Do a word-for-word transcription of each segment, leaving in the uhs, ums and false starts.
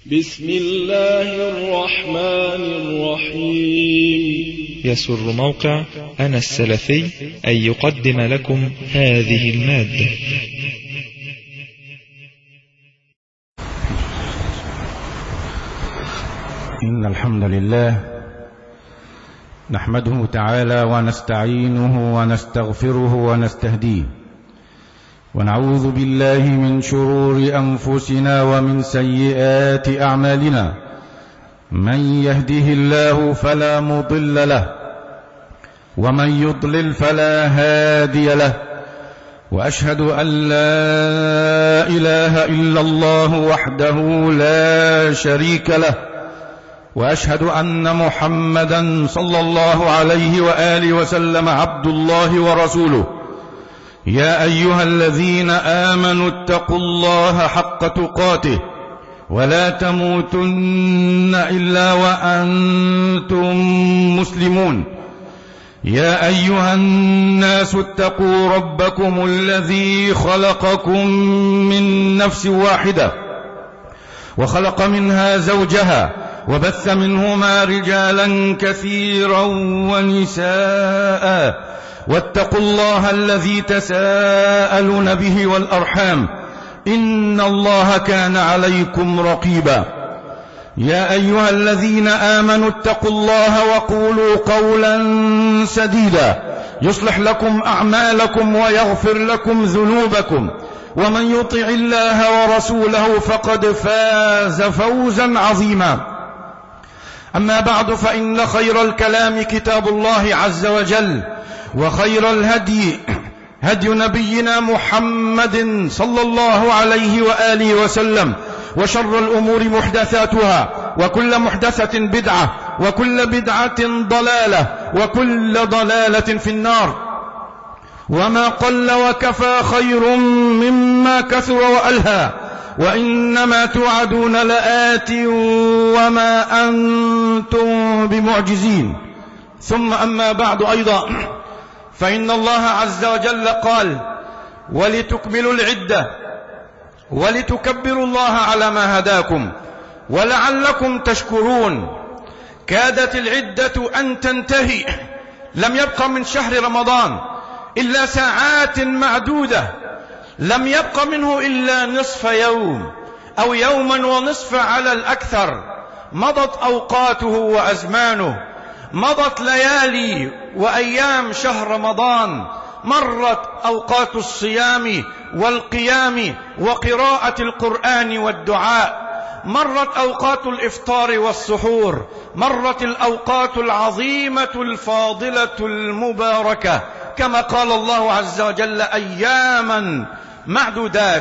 بسم الله الرحمن الرحيم. يسر موقع أنا السلفي أن يقدم لكم هذه المادة. إن الحمد لله نحمده تعالى ونستعينه ونستغفره ونستهديه، ونعوذ بالله من شرور أنفسنا ومن سيئات أعمالنا. من يهده الله فلا مضل له، ومن يضلل فلا هادي له، وأشهد أن لا إله إلا الله وحده لا شريك له، وأشهد أن محمدا صلى الله عليه وآله وسلم عبد الله ورسوله. يا أيها الذين آمنوا اتقوا الله حق تقاته ولا تموتن إلا وأنتم مسلمون. يا أيها الناس اتقوا ربكم الذي خلقكم من نفس واحدة، وخلق منها زوجها، وبث منهما رجالا كثيرا ونساء. واتقوا الله الذي تساءلون به والأرحام، إن الله كان عليكم رقيبا. يا أيها الذين آمنوا اتقوا الله وقولوا قولا سديدا يصلح لكم أعمالكم ويغفر لكم ذنوبكم، ومن يطع الله ورسوله فقد فاز فوزا عظيما. أما بعد، فإن خير الكلام كتاب الله عز وجل، وخير الهدي هدي نبينا محمد صلى الله عليه وآله وسلم، وشر الأمور محدثاتها، وكل محدثة بدعة، وكل بدعة ضلالة، وكل ضلالة في النار. وما قل وكفى خير مما كثر وألهى، وإنما توعدون لآت وما أنتم بمعجزين. ثم أما بعد، أيضا فإن الله عز وجل قال: ولتكملوا العدة ولتكبروا الله على ما هداكم ولعلكم تشكرون. كادت العدة أن تنتهي، لم يبق من شهر رمضان إلا ساعات معدودة، لم يبق منه إلا نصف يوم أو يوما ونصف على الأكثر. مضت أوقاته وأزمانه، مضت ليالي وأيام شهر رمضان، مرت أوقات الصيام والقيام وقراءة القرآن والدعاء، مرت أوقات الإفطار والسحور، مرت الأوقات العظيمة الفاضلة المباركة، كما قال الله عز وجل: أياما معدودات.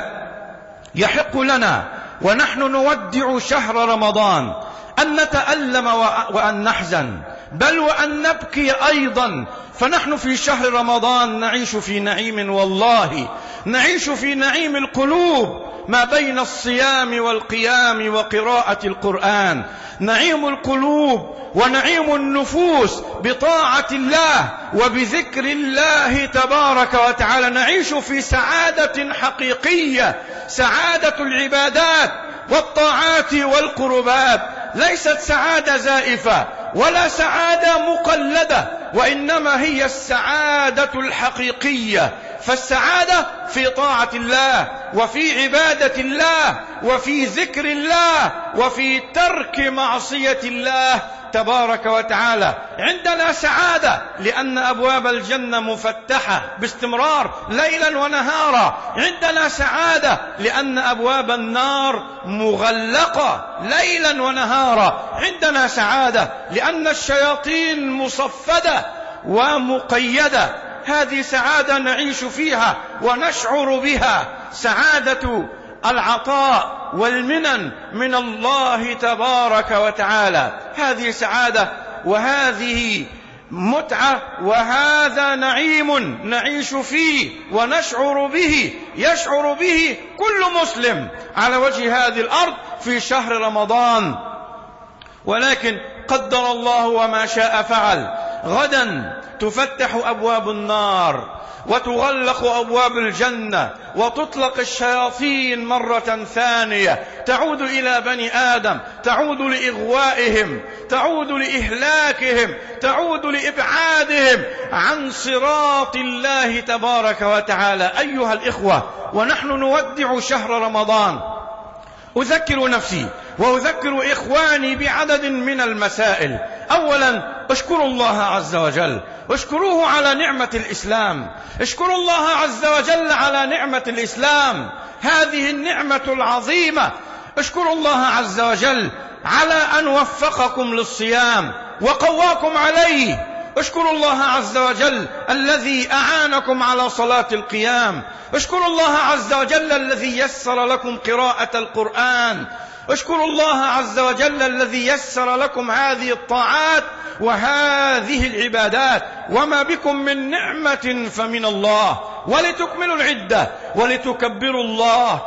يحق لنا ونحن نودع شهر رمضان أن نتألم وأن نحزن، بل وأن نبكي أيضا، فنحن في شهر رمضان نعيش في نعيم، والله نعيش في نعيم القلوب ما بين الصيام والقيام وقراءة القرآن، نعيم القلوب ونعيم النفوس بطاعة الله وبذكر الله تبارك وتعالى. نعيش في سعادة حقيقية، سعادة العبادات والطاعات والقربات، ليست سعادة زائفة ولا سعادة مقلدة، وإنما هي السعادة الحقيقية. فالسعادة في طاعة الله، وفي عبادة الله، وفي ذكر الله، وفي ترك معصية الله تبارك وتعالى. عندنا سعادة لأن أبواب الجنة مفتحة باستمرار ليلا ونهارا، عندنا سعادة لأن أبواب النار مغلقة ليلا ونهارا، عندنا سعادة لأن الشياطين مصفدة ومقيدة. هذه سعادة نعيش فيها ونشعر بها، سعادة العطاء والمنن من الله تبارك وتعالى. هذه سعادة، وهذه متعة، وهذا نعيم نعيش فيه ونشعر به، يشعر به كل مسلم على وجه هذه الأرض في شهر رمضان. ولكن قدر الله وما شاء فعل. غدا تفتح أبواب النار وتغلق أبواب الجنة وتطلق الشياطين مرة ثانية، تعود إلى بني آدم، تعود لإغوائهم، تعود لإهلاكهم، تعود لإبعادهم عن صراط الله تبارك وتعالى. أيها الإخوة، ونحن نودع شهر رمضان، أذكر نفسي وأذكر إخواني بعدد من المسائل. أولا، اشكروا الله عز وجل، اشكروه على نعمة الإسلام، اشكروا الله عز وجل على نعمة الإسلام، هذه النعمة العظيمة. اشكروا الله عز وجل على أن وفقكم للصيام وقواكم عليه. اشكروا الله عز وجل الذي أعانكم على صلاة القيام. اشكروا الله عز وجل الذي يسر لكم قراءة القرآن. اشكروا الله عز وجل الذي يسر لكم هذه الطاعات وهذه العبادات، وما بكم من نعمة فمن الله، ولتكملوا العدة ولتكبروا الله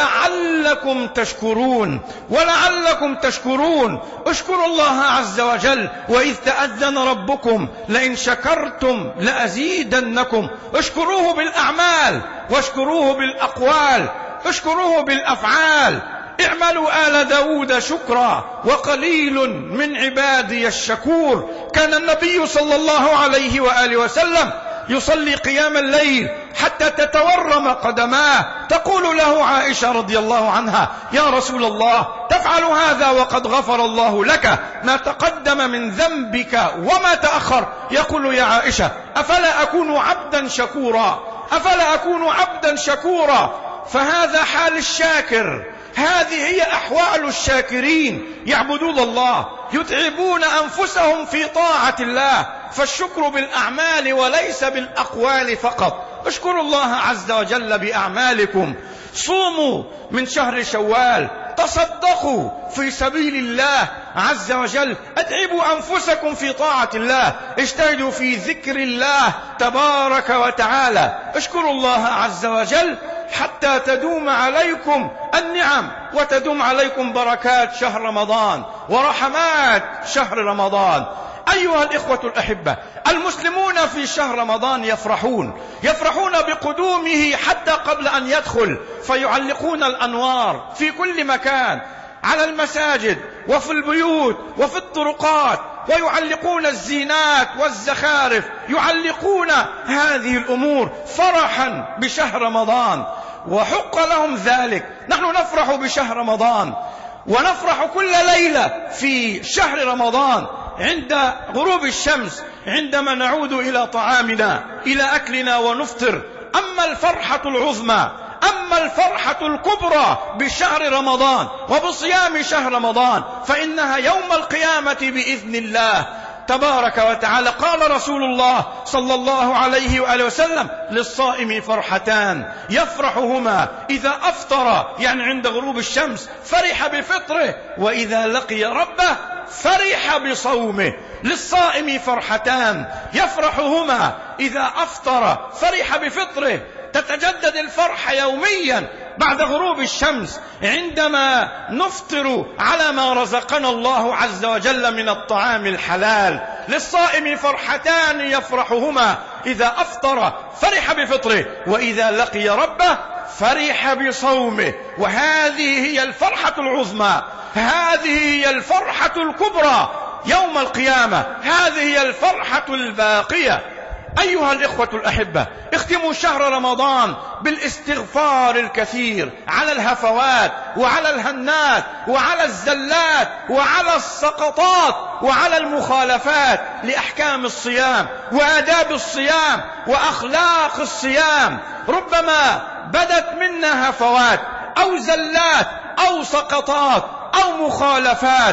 ولعلكم تشكرون ولعلكم تشكرون. اشكروا الله عز وجل وإذ تأذن ربكم لئن شكرتم لأزيدنكم. اشكروه بالأعمال واشكروه بالأقوال، اشكروه بالأفعال. اعملوا آل داود شكرا وقليل من عبادي الشكور. كان النبي صلى الله عليه وآله وسلم يصلي قيام الليل حتى تتورم قدماه، تقول له عائشة رضي الله عنها: يا رسول الله، تفعل هذا وقد غفر الله لك ما تقدم من ذنبك وما تأخر. يقول: يا عائشة، أفلا أكون عبدا شكورا، أفلا أكون عبدا شكورا. فهذا حال الشاكر، هذه هي أحوال الشاكرين، يعبدون الله، يتعبون أنفسهم في طاعة الله. فالشكر بالأعمال وليس بالأقوال فقط. اشكروا الله عز وجل بأعمالكم. صوموا من شهر شوال، تصدقوا في سبيل الله عز وجل، اتعبوا أنفسكم في طاعة الله، اجتهدوا في ذكر الله تبارك وتعالى. اشكروا الله عز وجل حتى تدوم عليكم النعم وتدوم عليكم بركات شهر رمضان ورحمات شهر رمضان. أيها الإخوة الأحبة، المسلمون في شهر رمضان يفرحون يفرحون بقدومه حتى قبل أن يدخل، فيعلقون الأنوار في كل مكان، على المساجد وفي البيوت وفي الطرقات، ويعلقون الزينات والزخارف، يعلقون هذه الأمور فرحا بشهر رمضان، وحق لهم ذلك. نحن نفرح بشهر رمضان ونفرح كل ليلة في شهر رمضان عند غروب الشمس، عندما نعود إلى طعامنا، إلى أكلنا ونفطر. أما الفرحة العظمى، أما الفرحة الكبرى بشهر رمضان وبصيام شهر رمضان، فإنها يوم القيامة بإذن الله تبارك وتعالى. قال رسول الله صلى الله عليه وآله وسلم: للصائم فرحتان يفرحهما إذا أفطر، يعني عند غروب الشمس فرح بفطره، وإذا لقي ربه فرح بصومه. للصائم فرحتان يفرحهما إذا أفطر، فرح بفطره، تتجدد الفرحة يوميا بعد غروب الشمس عندما نفطر على ما رزقنا الله عز وجل من الطعام الحلال. للصائم فرحتان يفرحهما إذا أفطر، فرح بفطره، وإذا لقي ربه فرح بصومه. وهذه هي الفرحة العظمى، هذه هي الفرحة الكبرى يوم القيامة، هذه هي الفرحة الباقية. أيها الإخوة الأحبة، اختموا شهر رمضان بالاستغفار الكثير على الهفوات وعلى الهنات وعلى الزلات وعلى السقطات وعلى المخالفات لأحكام الصيام وآداب الصيام وأخلاق الصيام. ربما بدت منا هفوات أو زلات أو سقطات أو مخالفات،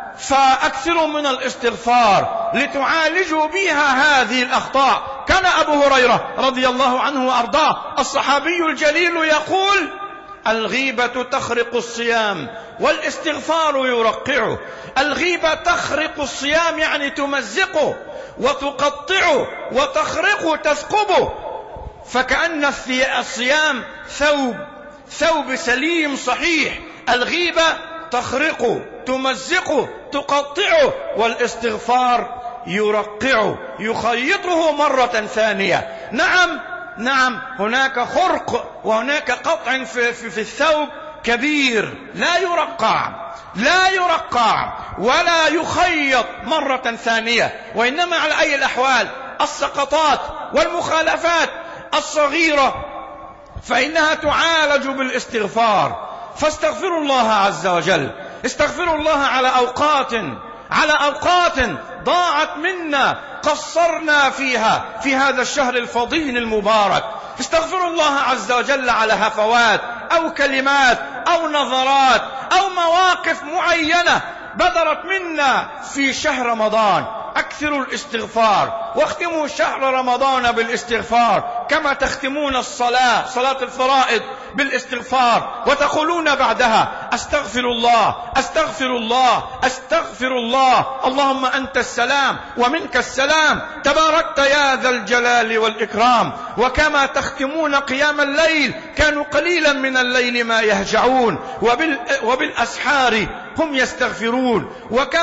فأكثروا من الاستغفار لتعالجوا بها هذه الأخطاء. كان أبو هريرة رضي الله عنه وأرضاه الصحابي الجليل يقول: الغيبة تخرق الصيام والاستغفار يرقعه. الغيبة تخرق الصيام، يعني تمزقه وتقطعه وتخرقه تثقبه، فكأن الصيام ثوب ثوب سليم صحيح. الغيبة تخرقه، تمزقه، تقطعه، والاستغفار يرقعه يخيطه مرة ثانية. نعم نعم هناك خرق وهناك قطع في, في, في الثوب كبير، لا يرقع لا يرقع ولا يخيط مرة ثانية، وإنما على أي الأحوال السقطات والمخالفات الصغيرة فإنها تعالج بالاستغفار. فاستغفروا الله عز وجل، استغفروا الله على أوقات على أوقات ضاعت منا قصرنا فيها في هذا الشهر الفضيل المبارك. استغفروا الله عز وجل على هفوات أو كلمات أو نظرات أو مواقف معينة بدرت منا في شهر رمضان. أكثروا الاستغفار، واختموا شهر رمضان بالاستغفار كما تختمون الصلاة صلاة الفرائض بالاستغفار، وتقولون بعدها أستغفر الله أستغفر الله أستغفر الله، اللهم أنت السلام ومنك السلام تباركت يا ذا الجلال والإكرام. وكما تختمون قيام الليل، كانوا قليلا من الليل ما يهجعون وبال وبالأسحار هم يستغفرون.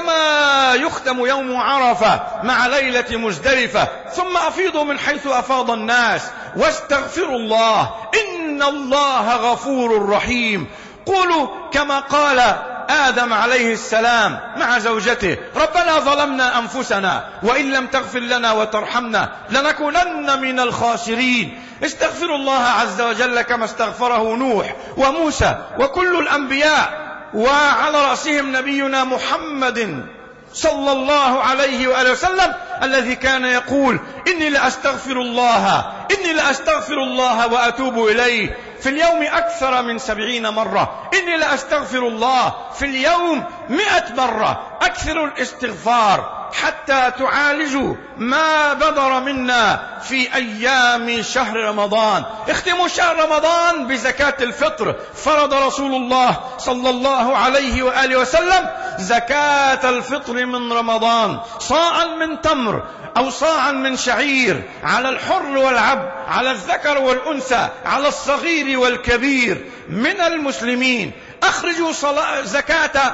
وكما يختم يوم عرفة مع ليلة مزدلفة، ثم أفيضوا من حيث أفاض الناس واستغفروا الله إن الله غفور رحيم. قولوا كما قال آدم عليه السلام مع زوجته ربنا ظلمنا أنفسنا وإن لم تغفر لنا وترحمنا لنكونن من الخاسرين. استغفروا الله عز وجل كما استغفره نوح وموسى وكل الأنبياء، وعلى رأسهم نبينا محمد صلى الله عليه وآله وسلم الذي كان يقول إني لأستغفر الله إني لأستغفر الله وأتوب إليه في اليوم أكثر من سبعين مرة. إني لأستغفر الله في اليوم مئة مرة. أكثروا الاستغفار حتى تعالجوا ما بدر منا في أيام شهر رمضان. اختموا شهر رمضان بزكاة الفطر. فرض رسول الله صلى الله عليه وآله وسلم زكاة الفطر من رمضان، صاعا من تمر أو صاعا من شعير على الحر والعبد، على الذكر والأنثى، على الصغير والكبير من المسلمين. أخرجوا زكاة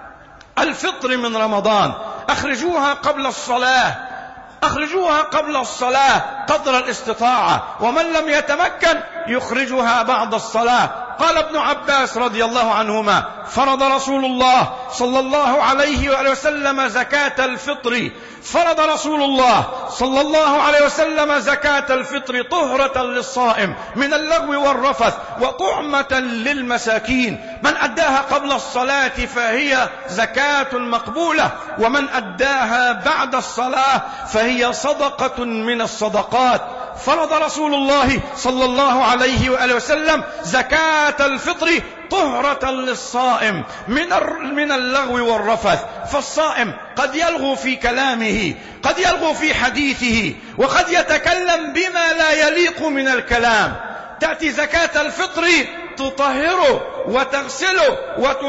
الفطر من رمضان، أخرجوها قبل الصلاة أخرجوها قبل الصلاة قدر الاستطاعة، ومن لم يتمكن يخرجها بعد الصلاة. قال ابن عباس رضي الله عنهما فرض رسول الله صلى الله عليه وآله وسلم زكاة الفطر فرض رسول الله صلى الله عليه وسلم زكاة الفطر طهرة للصائم من اللغو والرفث وطعمة للمساكين. من أداها قبل الصلاة فهي زكاة مقبولة، ومن أداها بعد الصلاة فهي صدقة من الصدقات. فرض رسول الله صلى الله عليه وآله وسلم زكاة الفطر طهرة للصائم من من اللغو والرفث. فالصائم قد يلغو في كلامه، قد يلغو في حديثه، وقد يتكلم بما لا يليق من الكلام. تأتي زكاة الفطر تطهره وتغسله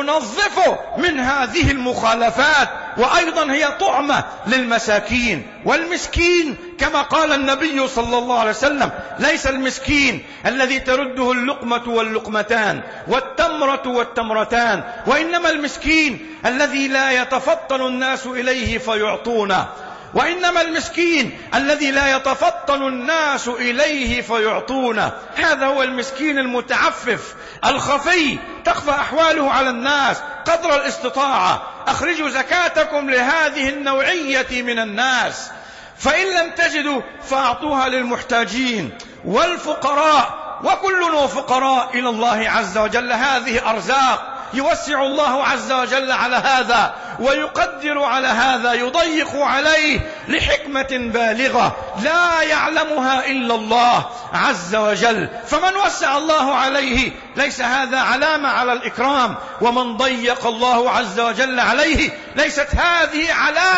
وتنظفه من هذه المخالفات، وأيضا هي طعمة للمساكين. والمسكين كما قال النبي صلى الله عليه وسلم ليس المسكين الذي ترده اللقمة واللقمتان والتمرة والتمرتان، وإنما المسكين الذي لا يتفطن الناس إليه فيعطونه وإنما المسكين الذي لا يتفطن الناس إليه فيعطونه. هذا هو المسكين المتعفف الخفي تخفى أحواله على الناس قدر الاستطاعة. أخرجوا زكاتكم لهذه النوعية من الناس، فإن لم تجدوا فأعطوها للمحتاجين والفقراء، وكلنا فقراء إلى الله عز وجل. هذه أرزاق يوسع الله عز وجل على هذا ويقدر على هذا، يضيق عليه لحكمة بالغة لا يعلمها إلا الله عز وجل. فمن وسع الله عليه ليس هذا علامة على الإكرام، ومن ضيق الله عز وجل عليه ليست هذه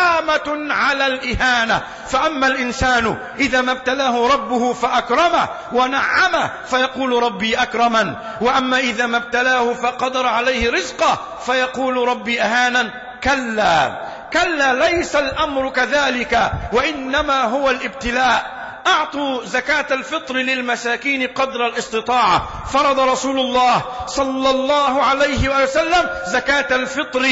علامة على الإهانة. فأما الإنسان إذا ما ابتلاه ربه فأكرمه ونعمه فيقول ربي أكرمن، وأما إذا ما ابتلاه فقدر عليه رزقه فيقول ربي أهانا. كلا كلا ليس الأمر كذلك، وإنما هو الابتلاء. أعطوا زكاة الفطر للمساكين قدر الاستطاعة. فرض رسول الله صلى الله عليه وسلم زكاة الفطر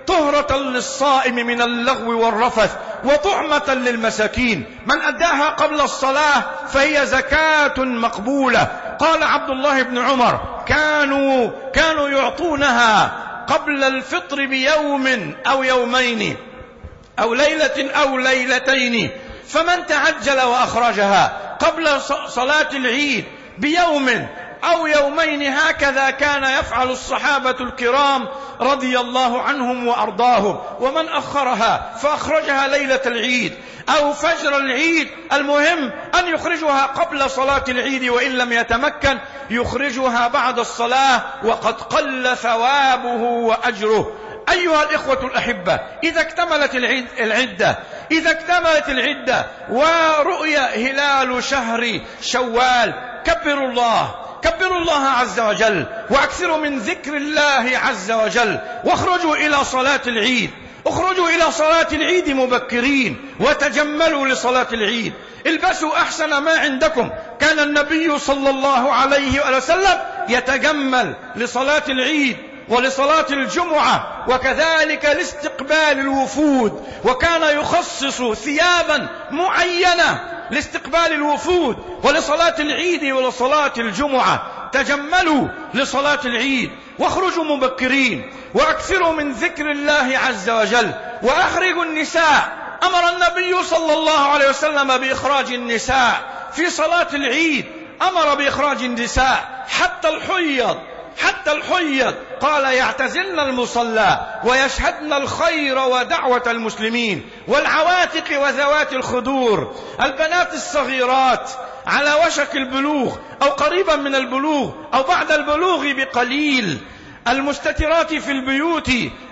طهرة للصائم من اللغو والرفث وطعمة للمساكين. من أداها قبل الصلاة فهي زكاة مقبولة. قال عبد الله بن عمر كانوا, كانوا يعطونها قبل الفطر بيوم أو يومين أو ليلة أو ليلتين، فمن تعجل وأخرجها قبل صلاة العيد بيوم أو يومين هكذا كان يفعل الصحابة الكرام رضي الله عنهم وأرضاهم. ومن أخرها فأخرجها ليلة العيد أو فجر العيد، المهم أن يخرجها قبل صلاة العيد، وإن لم يتمكن يخرجها بعد الصلاة وقد قل ثوابه وأجره. أيها الإخوة الأحبة، إذا اكتملت العدة إذا اكتملت العدة ورؤي هلال شهر شوال، كبروا الله كبروا الله عز وجل واكثروا من ذكر الله عز وجل، واخرجوا إلى صلاة العيد اخرجوا إلى صلاة العيد مبكرين وتجملوا لصلاة العيد. البسوا أحسن ما عندكم. كان النبي صلى الله عليه وسلم يتجمل لصلاة العيد ولصلاة الجمعة وكذلك لاستقبال الوفود، وكان يخصص ثيابا معينة لاستقبال الوفود ولصلاة العيد ولصلاة الجمعة. تجملوا لصلاة العيد واخرجوا مبكرين واكثروا من ذكر الله عز وجل واخرجوا النساء. أمر النبي صلى الله عليه وسلم بإخراج النساء في صلاة العيد، أمر بإخراج النساء حتى الحيض حتى الحيض قال يعتزلن المصلى ويشهدن الخير ودعوة المسلمين، والعواتق وذوات الخدور، البنات الصغيرات على وشك البلوغ أو قريبا من البلوغ أو بعد البلوغ بقليل، المستترات في البيوت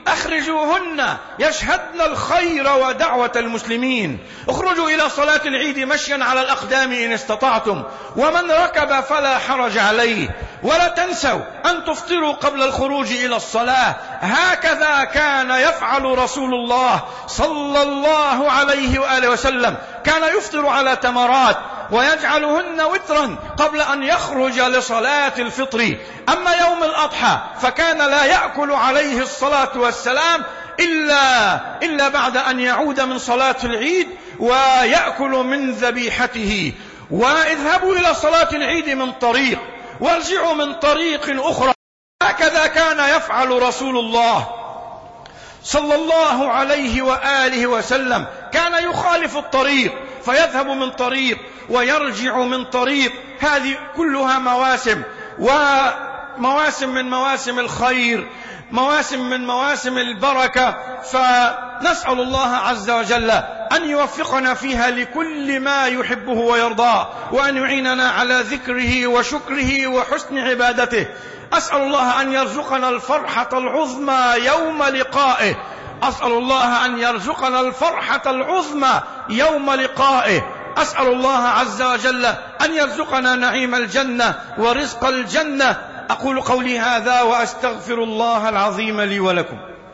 أخرجوهن يشهدن الخير ودعوة المسلمين. اخرجوا إلى صلاة العيد مشيا على الأقدام إن استطعتم، ومن ركب فلا حرج عليه. ولا تنسوا أن تفطروا قبل الخروج إلى الصلاة، هكذا كان يفعل رسول الله صلى الله عليه وآله وسلم. كان يفطر على تمرات ويجعلهن وترا قبل أن يخرج لصلاة الفطر. أما يوم الأضحى فكان لا يأكل عليه الصلاة والسلام إلا, إلا بعد أن يعود من صلاة العيد ويأكل من ذبيحته. واذهبوا إلى صلاة العيد من طريق وارجعوا من طريق أخرى، هكذا كان يفعل رسول الله صلى الله عليه وآله وسلم. كان يخالف الطريق فيذهب من طريق ويرجع من طريق. هذه كلها مواسم، ومواسم من مواسم الخير، مواسم من مواسم البركة. فنسأل الله عز وجل أن يوفقنا فيها لكل ما يحبه ويرضاه، وأن يعيننا على ذكره وشكره وحسن عبادته. أسأل الله أن يرزقنا الفرحة العظمى يوم لقائه أسأل الله أن يرزقنا الفرحة العظمى يوم لقائه. أسأل الله عز وجل أن يرزقنا نعيم الجنة ورزق الجنة. أقول قولي هذا وأستغفر الله العظيم لي ولكم.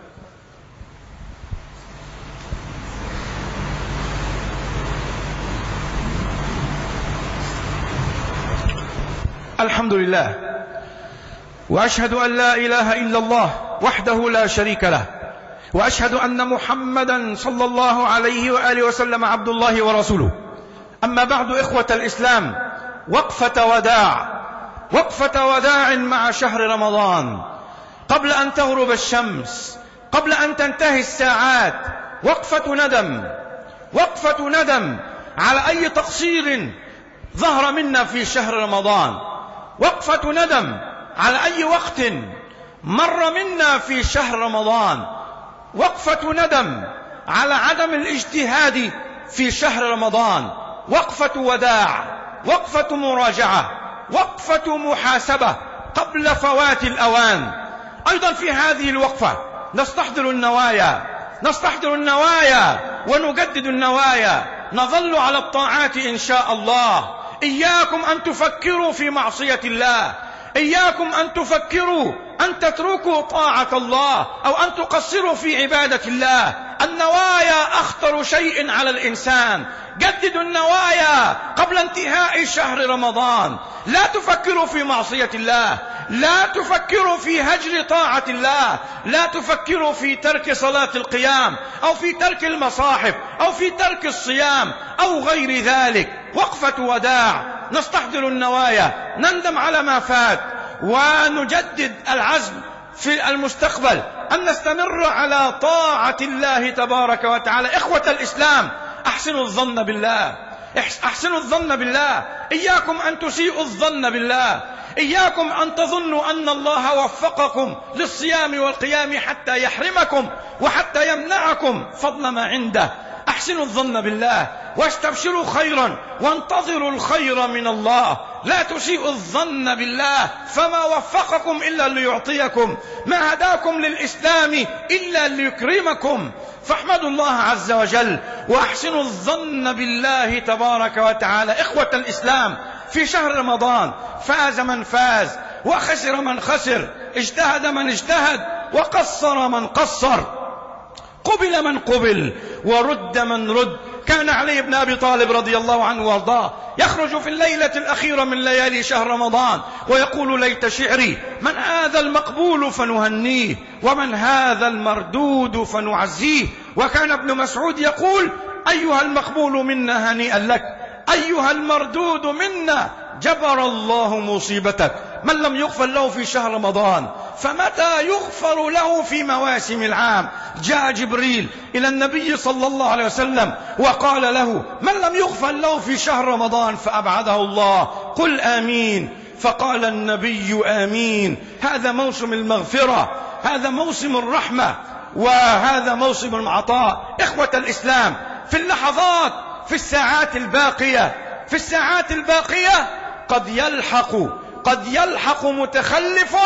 الحمد لله، وأشهد أن لا إله إلا الله وحده لا شريك له، وأشهد أن محمدا صلى الله عليه وآله وسلم عبد الله ورسوله. أما بعد، إخوة الإسلام، وقفة وداع وقفة وداع مع شهر رمضان قبل أن تغرب الشمس، قبل أن تنتهي الساعات. وقفة ندم وقفة ندم على أي تقصير ظهر منا في شهر رمضان. وقفة ندم على أي وقت مر منا في شهر رمضان. وقفة ندم على عدم الاجتهاد في شهر رمضان. وقفة وداع، وقفة مراجعة، وقفة محاسبة قبل فوات الأوان. أيضا في هذه الوقفة نستحضر النوايا نستحضر النوايا ونجدد النوايا. نظل على الطاعات إن شاء الله. إياكم أن تفكروا في معصية الله، إياكم أن تفكروا أن تتركوا طاعة الله أو أن تقصروا في عبادة الله. النوايا أخطر شيء على الإنسان. جددوا النوايا قبل انتهاء شهر رمضان. لا تفكروا في معصية الله، لا تفكروا في هجر طاعة الله، لا تفكروا في ترك صلاة القيام أو في ترك المصاحف أو في ترك الصيام أو غير ذلك. وقفة وداع، نستحضر النوايا، نندم على ما فات، ونجدد العزم في المستقبل أن نستمر على طاعة الله تبارك وتعالى. إخوة الإسلام، أحسنوا الظن بالله، أحسنوا الظن بالله. إياكم أن تسيئوا الظن بالله، إياكم أن تظنوا أن الله وفقكم للصيام والقيام حتى يحرمكم وحتى يمنعكم فضل ما عنده. أحسنوا الظن بالله واستبشروا خيرا وانتظروا الخير من الله. لا تسيئوا الظن بالله، فما وفقكم إلا ليعطيكم، ما هداكم للإسلام إلا ليكرمكم. فاحمدوا الله عز وجل وأحسنوا الظن بالله تبارك وتعالى. إخوة الإسلام، في شهر رمضان فاز من فاز وخسر من خسر، اجتهد من اجتهد وقصر من قصر، قبل من قبل ورد من رد. كان علي بن أبي طالب رضي الله عنه وارضاه يخرج في الليلة الأخيرة من ليالي شهر رمضان ويقول: ليت شعري من هذا المقبول فنهنيه ومن هذا المردود فنعزيه. وكان ابن مسعود يقول: أيها المقبول منا هنيئا لك، أيها المردود منا جبر الله مصيبتك. من لم يغفر له في شهر رمضان فمتى يغفر له في مواسم العام؟ جاء جبريل إلى النبي صلى الله عليه وسلم وقال له: من لم يغفر له في شهر رمضان فأبعده الله، قل آمين. فقال النبي: آمين. هذا موسم المغفرة، هذا موسم الرحمة، وهذا موسم العطاء. إخوة الإسلام، في اللحظات، في الساعات الباقية، في الساعات الباقية قد يلحق قد يلحق متخلف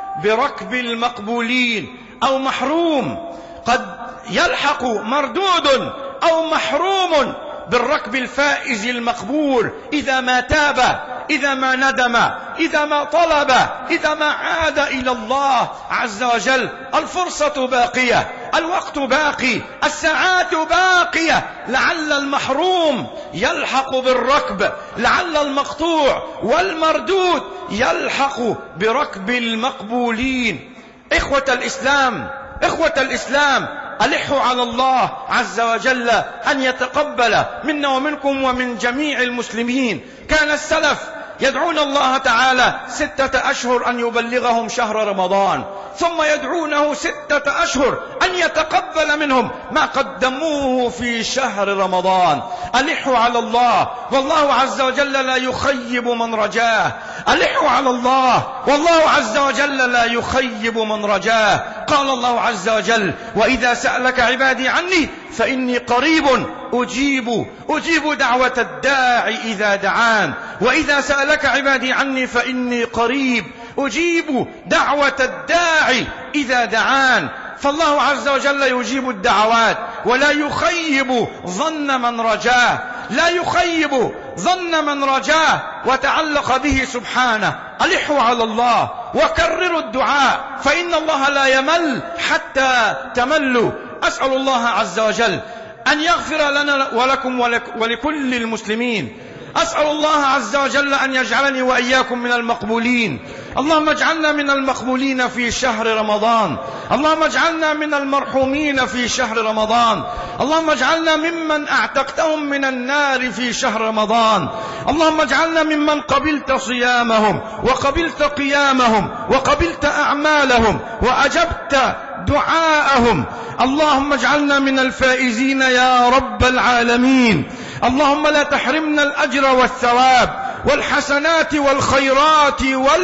بركب المقبولين أو محروم، قد يلحق مردود أو محروم بالركب الفائز المقبول إذا ما تاب، إذا ما ندم، إذا ما طلب، إذا ما عاد إلى الله عز وجل. الفرصة باقية، الوقت باقي، الساعات باقية. لعل المحروم يلحق بالركب، لعل المقطوع والمردود يلحق بركب المقبولين. إخوة الإسلام، إخوة الإسلام، ألحوا على الله عز وجل أن يتقبل منا ومنكم ومن جميع المسلمين. كان السلف يدعون الله تعالى ستة أشهر أن يبلغهم شهر رمضان، ثم يدعونه ستة أشهر أن يتقبل منهم ما قدموه في شهر رمضان. ألحوا على الله والله عز وجل لا يخيب من رجاه، ألحوا على الله والله عز وجل لا يخيب من رجاه. قال الله عز وجل: وإذا سألك عبادي عني فإني قريب أجيب أجيب دعوة الداعي إذا دعان. وإذا سألك عبادي عني فإني قريب أجيب دعوة الداعي إذا دعان. فالله عز وجل يجيب الدعوات ولا يخيب ظن من رجاه، لا يخيب ظن من رجاه وتعلق به سبحانه. ألحوا على الله وكرروا الدعاء فإن الله لا يمل حتى تملوا. أسأل الله عز وجل أن يغفر لنا ولكم ولكل المسلمين. أسأل الله عز وجل أن يجعلني وإياكم من المقبولين. اللهم اجعلنا من المقبولين في شهر رمضان، اللهم اجعلنا من المرحومين في شهر رمضان، اللهم اجعلنا ممن أعتقتهم من النار في شهر رمضان، اللهم اجعلنا ممن قبلت صيامهم وقبلت قيامهم وقبلت أعمالهم وأجبت دعاءهم. اللهم اجعلنا من الفائزين يا رب العالمين. اللهم لا تحرمنا الأجر والثواب والحسنات والخيرات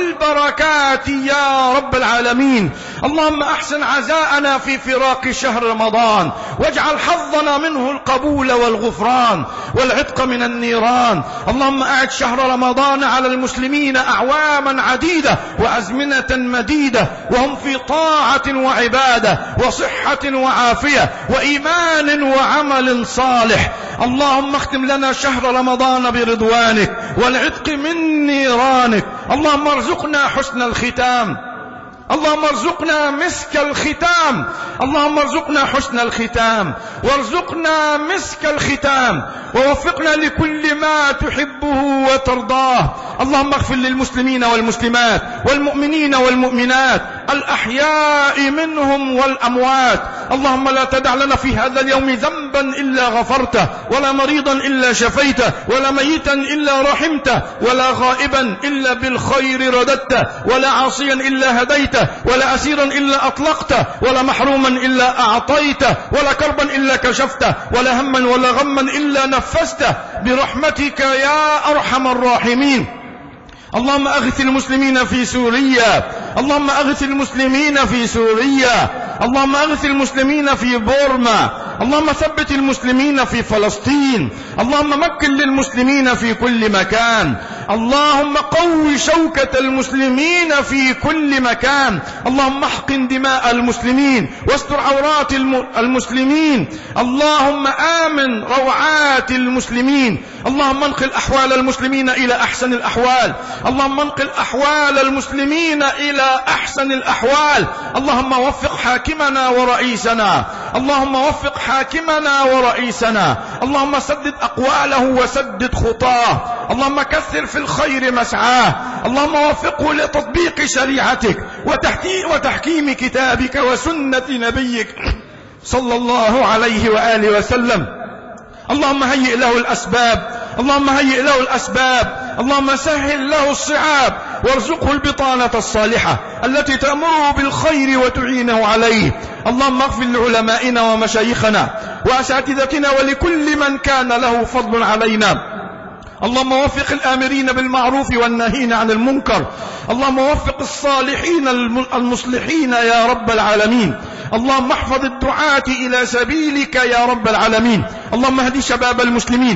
والبركات يا رب العالمين. اللهم أحسن عزاءنا في فراق شهر رمضان، واجعل حظنا منه القبول والغفران والعتق من النيران. اللهم أعد شهر رمضان على المسلمين أعواما عديدة وأزمنة مديدة وهم في طاعة وعبادة وصحة وعافية وإيمان وعمل صالح. اللهم اختم لنا شهر رمضان برضوانك والعتق من نيرانك. اللهم ارزقنا حسن الختام اللهم ارزقنا مسك الختام، اللهم ارزقنا حسن الختام، وارزقنا مسك الختام، ووفقنا لكل ما تحبه وترضاه. اللهم اغفر للمسلمين والمسلمات والمؤمنين والمؤمنات الأحياء منهم والأموات. اللهم لا تدع لنا في هذا اليوم ذنبا إلا غفرته، ولا مريضا إلا شفيته، ولا ميتا إلا رحمته، ولا غائبا إلا بالخير رددته، ولا عاصيا إلا هديته، ولا أسيرا إلا أطلقته، ولا محروما إلا أعطيته، ولا كربا إلا كشفته، ولا هما ولا غما إلا نفسته، برحمتك يا أرحم الراحمين. اللهم أغث المسلمين في سوريا، اللهم أغث المسلمين في سوريا، اللهم أغث المسلمين في بورما، اللهم ثبت المسلمين في فلسطين، اللهم مكن للمسلمين في كل مكان، اللهم قوي شوكة المسلمين في كل مكان، اللهم احقن دماء المسلمين واستر عورات المسلمين، اللهم آمن روعات المسلمين، اللهم انقل أحوال المسلمين إلى أحسن الأحوال، اللهم انقل أحوال المسلمين إلى أحسن الأحوال، اللهم وفق حاكمنا ورئيسنا، اللهم وفق حاكمنا ورئيسنا، اللهم سدد أقواله وسدد خطاه، اللهم كثر في الخير مسعاه، اللهم وفقه لتطبيق شريعتك وتحكيم كتابك وسنة نبيك صلى الله عليه وآله وسلم. اللهم هيئ له الأسباب، اللهم هيئ له الأسباب، اللهم سهل له الصعاب، وارزقه البطانة الصالحة التي تأمره بالخير وتعينه عليه. اللهم اغفر لعلمائنا ومشايخنا وأساتذتنا ولكل من كان له فضل علينا. اللهم وفق الآمرين بالمعروف والناهين عن المنكر، اللهم وفق الصالحين المصلحين يا رب العالمين. اللهم احفظ الدعاة إلى سبيلك يا رب العالمين. اللهم اهدي شباب المسلمين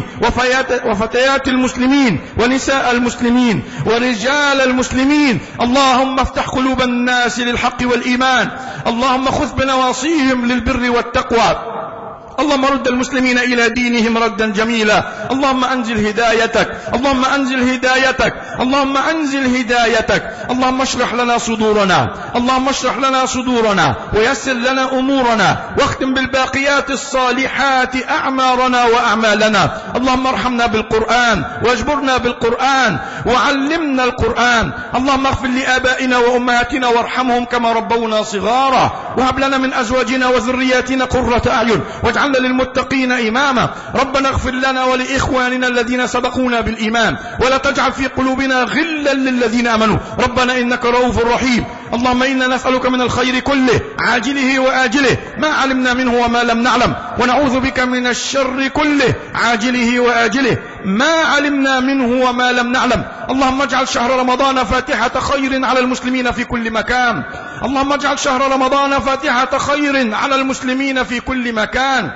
وفتيات المسلمين ونساء المسلمين ورجال المسلمين. اللهم افتح قلوب الناس للحق والإيمان، اللهم خذ بنواصيهم للبر والتقوى. اللهم رد المسلمين إلى دينهم ردا جميلا. اللهم أنزل هدايتك، اللهم أنزل هدايتك، اللهم أنزل هدايتك. اللهم اشرح لنا صدورنا، اللهم اشرح لنا صدورنا ويسر لنا أمورنا، واختم بالباقيات الصالحات أعمارنا وأعمالنا. اللهم ارحمنا بالقرآن واجبرنا بالقرآن وعلمنا القرآن. اللهم اغفر لآبائنا وأمهاتنا وارحمهم كما ربونا صغارا، وهب لنا من أزواجنا وذرياتنا قرة أعين واجعلنا للمتقين إماما. ربنا اغفر لنا ولإخواننا الذين سبقونا بالإيمان، ولا تجعل في قلوبنا غلا للذين آمنوا ربنا إنك رؤوف رحيم. اللهم إنا نسألك من الخير كله عاجله وآجله ما علمنا منه وما لم نعلم، ونعوذ بك من الشر كله عاجله وآجله ما علمنا منه وما لم نعلم. اللهم اجعل شهر رمضان فاتحة خير على المسلمين في كل مكان، اللهم اجعل شهر رمضان فاتحة خير على المسلمين في كل مكان.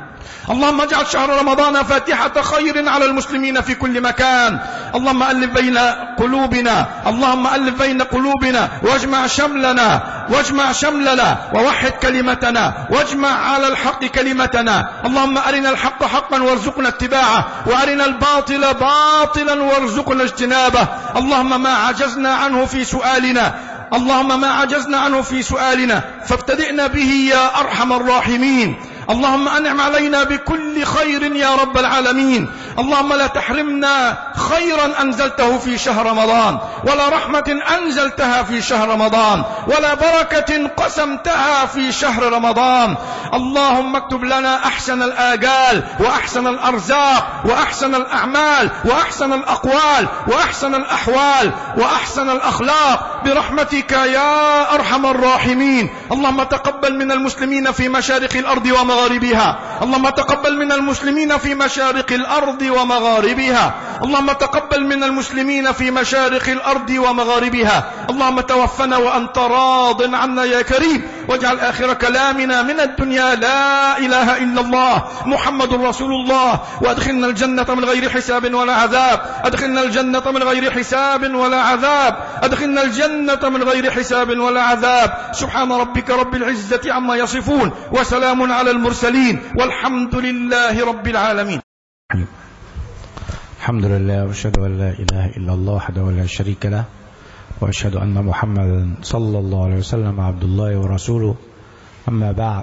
اللهم اجعل شهر رمضان فاتحة خير على المسلمين في كل مكان. اللهم ألف بين قلوبنا، اللهم ألف بين قلوبنا واجمع شملنا واجمع شملنا ووحد كلمتنا واجمع على الحق كلمتنا. اللهم أرنا الحق حقا وارزقنا اتباعه، وأرنا الباطل باطلا وارزقنا اجتنابه. اللهم ما عجزنا عنه في سؤالنا اللهم ما عجزنا عنه في سؤالنا فابتدئنا به يا أرحم الراحمين. اللهم أنعم علينا بكل خير يا رب العالمين. اللهم لا تحرمنا خيرا أنزلته في شهر رمضان، ولا رحمة أنزلتها في شهر رمضان، ولا بركة قسمتها في شهر رمضان. اللهم اكتب لنا أحسن الآجال وأحسن الأرزاق وأحسن الأعمال وأحسن الأقوال وأحسن الأحوال وأحسن الأخلاق برحمتك يا أرحم الراحمين. اللهم تقبل من المسلمين في مشارق الأرض ومغاربها، اللهم تقبل من المسلمين في مشارق الأرض ومغاربها، اللهم تقبل من المسلمين في مشارق الأرض ومغاربها. اللهم توفنا وأنت راض عنا يا كريم، واجعل آخر كلامنا من الدنيا لا إله إلا الله محمد رسول الله، وأدخلنا الجنة من غير حساب ولا عذاب، أدخلنا الجنة من غير حساب ولا عذاب، أدخلنا الجنة من غير حساب ولا عذاب. سبحان ربك رب العزة عما يصفون، وسلام على المرسلين، والحمد لله رب العالمين. الحمد لله، وأشهد أن لا إله إلا الله وحده لا شريك له، وأشهد أن محمدا صلى الله عليه وسلم عبد الله ورسوله. أما بعد،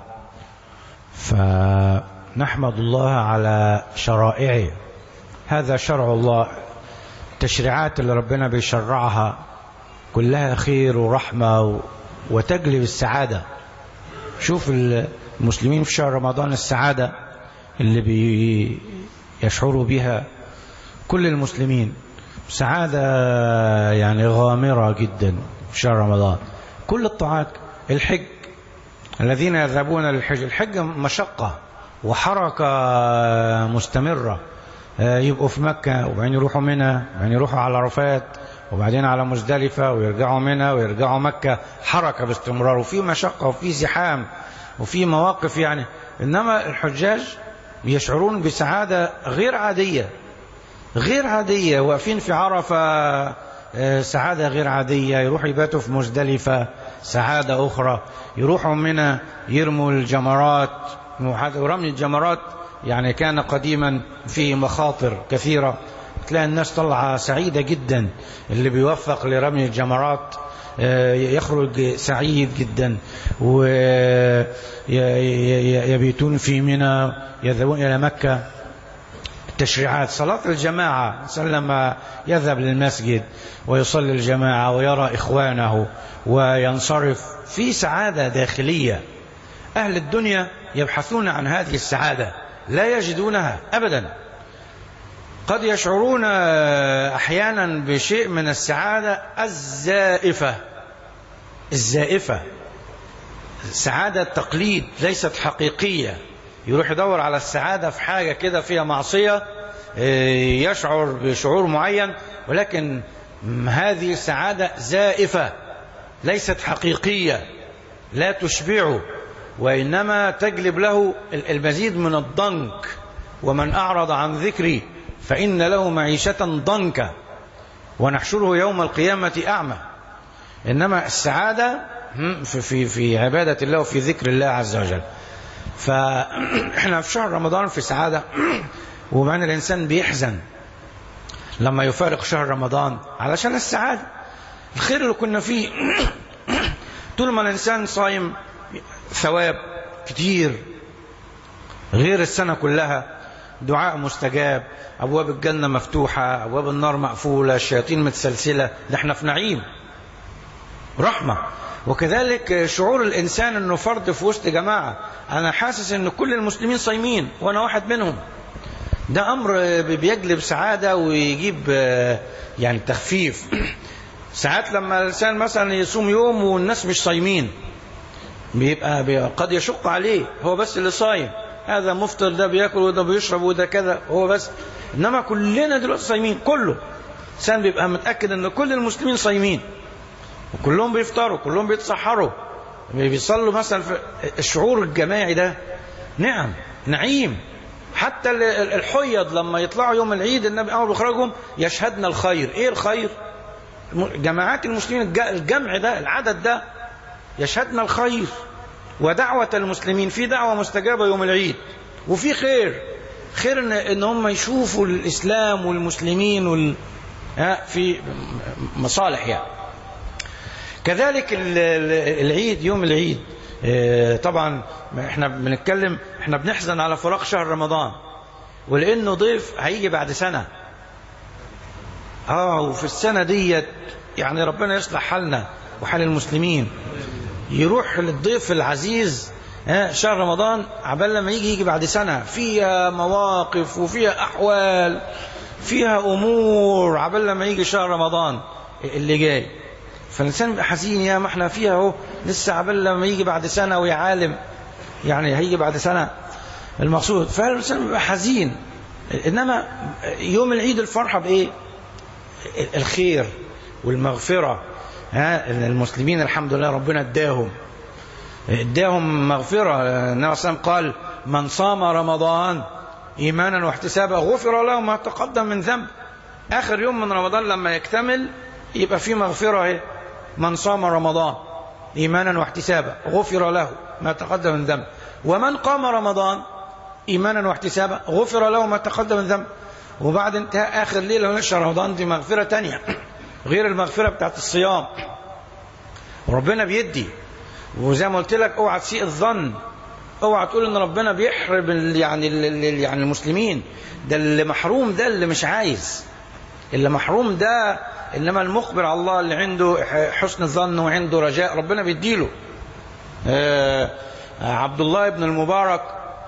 فنحمد الله على شرائعه. هذا شرع الله، التشريعات اللي ربنا بيشرعها كلها خير ورحمة وتجلب السعادة. شوف المسلمين في شهر رمضان السعادة اللي بيشعروا بها كل المسلمين، سعادة يعني غامرة جدا في شهر رمضان. كل الطاعات، الحج، الذين يذهبون للحج، الحج مشقة وحركة مستمرة، يبقوا في مكة وبعدين يروحوا منى وبعدين يروحوا على عرفات وبعدين على مزدلفة ويرجعوا منى ويرجعوا مكة، حركة باستمرار وفي مشقة وفي زحام وفي مواقف يعني. إنما الحجاج يشعرون بسعادة غير عادية غير عادية، واقفين في عرفة سعادة غير عادية، يروحوا يباتوا في مزدلفة سعادة أخرى، يروحوا منى يرموا الجمرات. ورمي الجمرات يعني كان قديما فيه مخاطر كثيرة، تلاقي الناس طلعة سعيدة جدا، اللي بيوفق لرمي الجمرات يخرج سعيد جدا، ويبيتون في منى يذهبون إلى مكة. التشريعات، صلاة الجماعة، لما يذهب للمسجد ويصلي الجماعة ويرى إخوانه وينصرف في سعادة داخلية. أهل الدنيا يبحثون عن هذه السعادة، لا يجدونها أبدا. قد يشعرون أحيانا بشيء من السعادة الزائفة الزائفة سعادة تقليد ليست حقيقية. يروح يدور على السعادة في حاجة كده فيها معصية، يشعر بشعور معين، ولكن هذه السعادة زائفة ليست حقيقية، لا تشبعه، وإنما تجلب له المزيد من الضنك. ومن أعرض عن ذكري فإن له معيشة ضنكا ونحشره يوم القيامة أعمى. إنما السعادة في, في, في عبادة الله وفي ذكر الله عز وجل. فإحنا في شهر رمضان في سعادة، وبعدين الإنسان بيحزن لما يفارق شهر رمضان علشان السعادة، الخير اللي كنا فيه. طول ما الإنسان صايم ثواب كتير غير السنة كلها، دعاء مستجاب، أبواب الجنة مفتوحة، أبواب النار مقفولة، الشياطين متسلسلة، ده احنا في نعيم رحمة. وكذلك شعور الإنسان أنه فرد في وسط جماعة، أنا حاسس أن كل المسلمين صايمين وأنا واحد منهم، ده أمر بيجلب سعادة ويجيب يعني تخفيف. ساعات لما الإنسان مثلا يصوم يوم والناس مش صايمين، بيبقى, بيبقى قد يشق عليه، هو بس اللي صايم، هذا مفطر، ده بياكل وده بيشرب وده كذا، هو بس. إنما كلنا دلوقتي صايمين، كله الإنسان بيبقى متأكد أن كل المسلمين صايمين وكلهم بيفطروا، كلهم بيتسحروا، بيصلوا مثلا. في الشعور الجماعي ده نعم نعيم. حتى الحيض لما يطلعوا يوم العيد، النبي أول بيخرجهم يشهدنا الخير. إيه الخير؟ جماعات المسلمين، الجمع ده، العدد ده يشهدنا الخير. ودعوة المسلمين، في دعوة مستجابة يوم العيد، وفي خير خير إن, إن هم يشوفوا الإسلام والمسلمين وال... في مصالح يعني. كذلك العيد، يوم العيد طبعا احنا بنتكلم، احنا بنحزن على فراق شهر رمضان، ولانه ضيف هيجي بعد سنة. اه وفي السنة ديت يعني ربنا يصلح حالنا وحال المسلمين، يروح للضيف العزيز شهر رمضان عبال لما يجي يجي بعد سنة، فيها مواقف وفيها أحوال، فيها أمور، عبال لما يجي شهر رمضان اللي جاي. فالإنسان يبقى حزين، يا ما احنا فيها اهو لسه عبال لما يجي بعد سنة، ويا عالم يعني هيجي بعد سنة المقصود. فالإنسان يبقى حزين. إنما يوم العيد الفرحة بإيه؟ الخير والمغفرة. ها المسلمين الحمد لله ربنا اداهم اداهم مغفرة. النبي صلى الله عليه وسلم قال: من صام رمضان إيمانا واحتسابا غفر له ما تقدم من ذنب. آخر يوم من رمضان لما يكتمل يبقى فيه مغفرة اهي. من صام رمضان إيمانا واحتسابا غفر له ما تقدم من ذنب، ومن قام رمضان إيمانا واحتسابا غفر له ما تقدم من ذنب. وبعد انتهاء آخر ليلة من شهر رمضان دي مغفرة تانية. غير المغفرة بتاعت الصيام. وربنا بيدي، وزي ما قلت لك اوعى تسيء الظن، اوعى تقول ان ربنا بيحرم يعني يعني المسلمين. ده اللي محروم ده اللي مش عايز، اللي محروم ده، انما المقبل على الله اللي عنده حسن الظن وعنده رجاء ربنا بيديله. آه عبد الله بن المبارك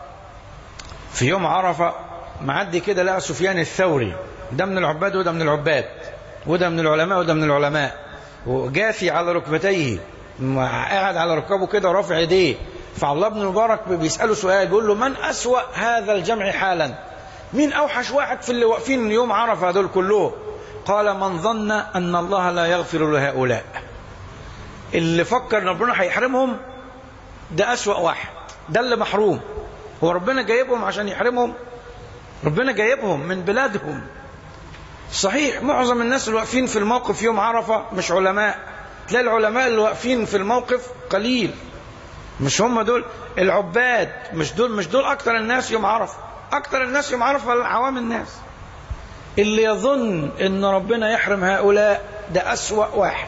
في يوم عرفة معدي كده لقى سفيان الثوري، ده من العباد وده من العباد، وده من العلماء وده من العلماء، وجاثي على ركبتيه، قاعد على ركبه كده ورافع يديه. فعبد الله بن المبارك بيسأله سؤال، بيقول له: من أسوأ هذا الجمع حالا؟ مين أوحش واحد في اللي واقفين يوم عرفة دول كلهم؟ قال: من ظن أن الله لا يغفر لهؤلاء. اللي فكر ان ربنا هيحرمهم ده أسوأ واحد، ده اللي محروم. هو ربنا جايبهم عشان يحرمهم؟ ربنا جايبهم من بلادهم. صحيح معظم الناس اللي واقفين في الموقف يوم عرفة مش علماء، تلاقي العلماء اللي واقفين في الموقف قليل، مش هم دول العباد، مش دول مش دول أكتر الناس يوم عرفة. أكتر الناس يوم عرفة عوام الناس. اللي يظن ان ربنا يحرم هؤلاء ده أسوأ واحد.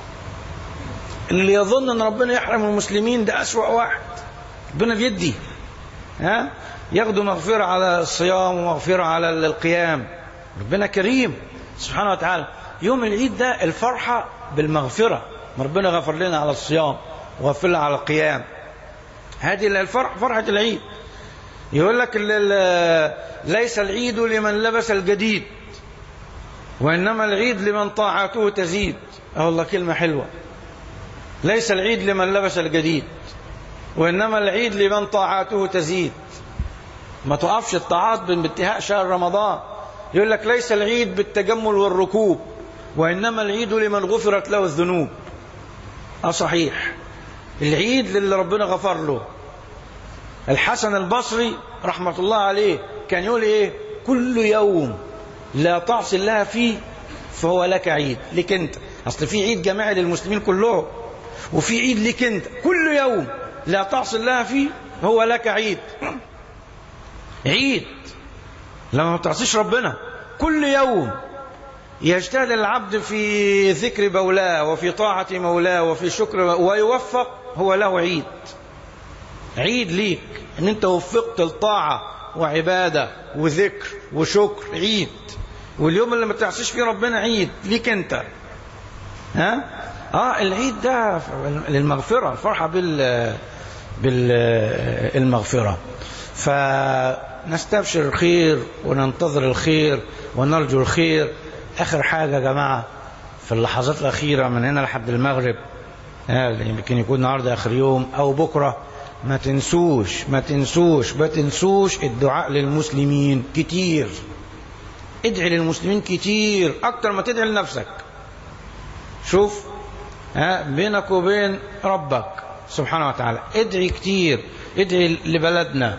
اللي يظن ان ربنا يحرم المسلمين ده أسوأ واحد. ربنا بيدي، ها ياخدوا مغفرة على الصيام ومغفرة على القيام. ربنا كريم سبحانه وتعالى. يوم العيد ده الفرحة بالمغفرة، ربنا غفر لنا على الصيام وغفر لنا على القيام. هذه الفرح فرحة العيد. يقول لك ليس العيد لمن لبس الجديد، وإنما العيد لمن طاعته تزيد. اه والله كلمة حلوة. ليس العيد لمن لبس الجديد، وإنما العيد لمن طاعته تزيد. ما تقفش الطاعات بانتهاء شهر رمضان. يقول لك ليس العيد بالتجمل والركوب، وإنما العيد لمن غفرت له الذنوب. اه صحيح، العيد للي ربنا غفر له. الحسن البصري رحمة الله عليه كان يقول ايه؟ كل يوم لا تعصي الله فيه فهو لك عيد. لك انت، اصل في عيد جماعي للمسلمين كلهم، وفي عيد لك انت. كل يوم لا تعصي الله فيه هو لك عيد. عيد لما ما تعصيش ربنا. كل يوم يجتهد العبد في ذكر مولاه وفي طاعة مولاه وفي شكر ويوفق، هو له عيد. عيد ليك ان انت وفقت الطاعة وعبادة وذكر وشكر، عيد. واليوم اللي ما تعصيش فيه ربنا عيد ليك انت. ها اه العيد ده للمغفرة، الفرحة بال بالمغفرة. فنستبشر الخير وننتظر الخير ونرجو الخير. اخر حاجة يا جماعة في اللحظات الأخيرة من هنا لحد المغرب، يمكن يكون النهارده آخر يوم أو بكرة، ما تنسوش ما تنسوش ما تنسوش الدعاء للمسلمين كتير. ادعي للمسلمين كتير أكتر ما تدعي لنفسك. شوف ها بينك وبين ربك سبحانه وتعالى ادعي كتير. ادعي لبلدنا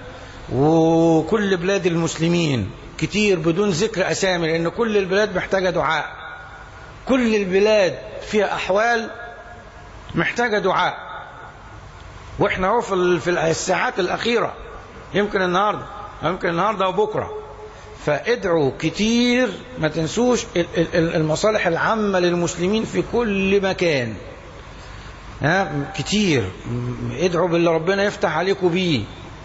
وكل بلاد المسلمين كتير بدون ذكر أسامي، لأن كل البلاد محتاجة دعاء. كل البلاد فيها أحوال محتاجة دعاء. واحنا هو في الساعات الأخيرة، يمكن النهاردة يمكن النهاردة وبكرة. فادعوا كتير، ما تنسوش المصالح العامة للمسلمين في كل مكان. ها كتير ادعوا باللي ربنا يفتح عليكم بيه،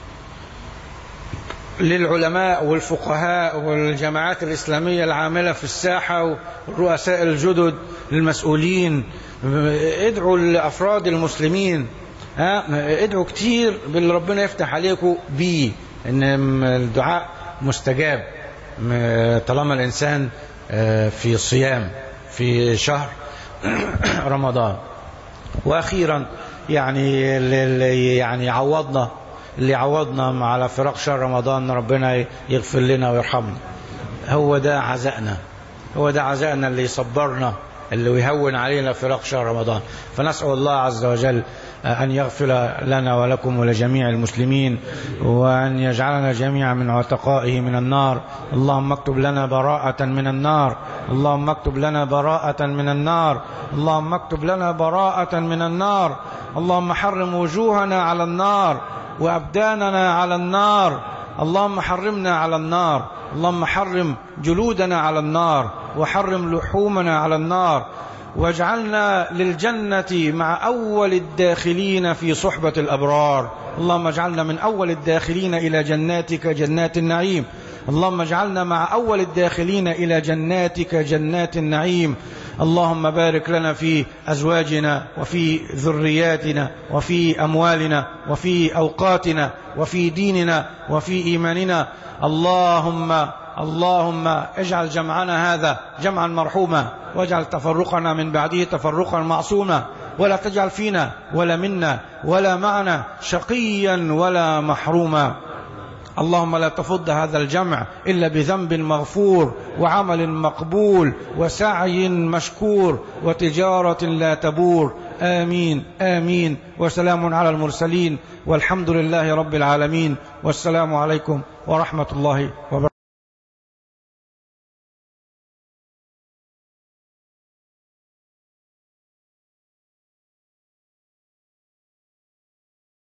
للعلماء والفقهاء والجماعات الإسلامية العاملة في الساحة والرؤساء الجدد المسؤولين. ادعوا لأفراد المسلمين. ها ادعوا كتير باللي ربنا يفتح عليكم بيه، ان الدعاء مستجاب طالما الإنسان في صيام في شهر رمضان. وأخيرا يعني يعني عوضنا اللي عوضنا على فراق شهر رمضان، ربنا يغفر لنا ويرحمنا. هو ده عزائنا، هو ده عزائنا اللي يصبرنا، اللي يهون علينا فراق شهر رمضان. فنسأل الله عز وجل أن يغفر لنا ولكم ولجميع المسلمين، وأن يجعلنا جميعا من عتقائه من النار. اللهم اكتب لنا براءة من النار، اللهم اكتب لنا براءة من النار، اللهم اكتب لنا براءة من النار. اللهم حرم وجوهنا على النار وأبداننا على النار. اللهم حرمنا على النار، اللهم حرم جلودنا على النار، وحرم لحومنا على النار، واجعلنا للجنة مع أول الداخلين في صحبة الأبرار. اللهم اجعلنا من أول الداخلين إلى جناتك جنات النعيم. اللهم اجعلنا مع أول الداخلين إلى جناتك جنات النعيم. اللهم بارك لنا في أزواجنا وفي ذرياتنا وفي أموالنا وفي أوقاتنا وفي ديننا وفي إيماننا. اللهم اللهم اجعل جمعنا هذا جمعا مرحوما، واجعل تفرقنا من بعده تفرقا معصوما، ولا تجعل فينا ولا منا ولا معنا شقيا ولا محروما. اللهم لا تفض هذا الجمع إلا بذنب مغفور وعمل مقبول وسعي مشكور وتجارة لا تبور. آمين آمين. وسلام على المرسلين والحمد لله رب العالمين. والسلام عليكم ورحمة الله وبركاته.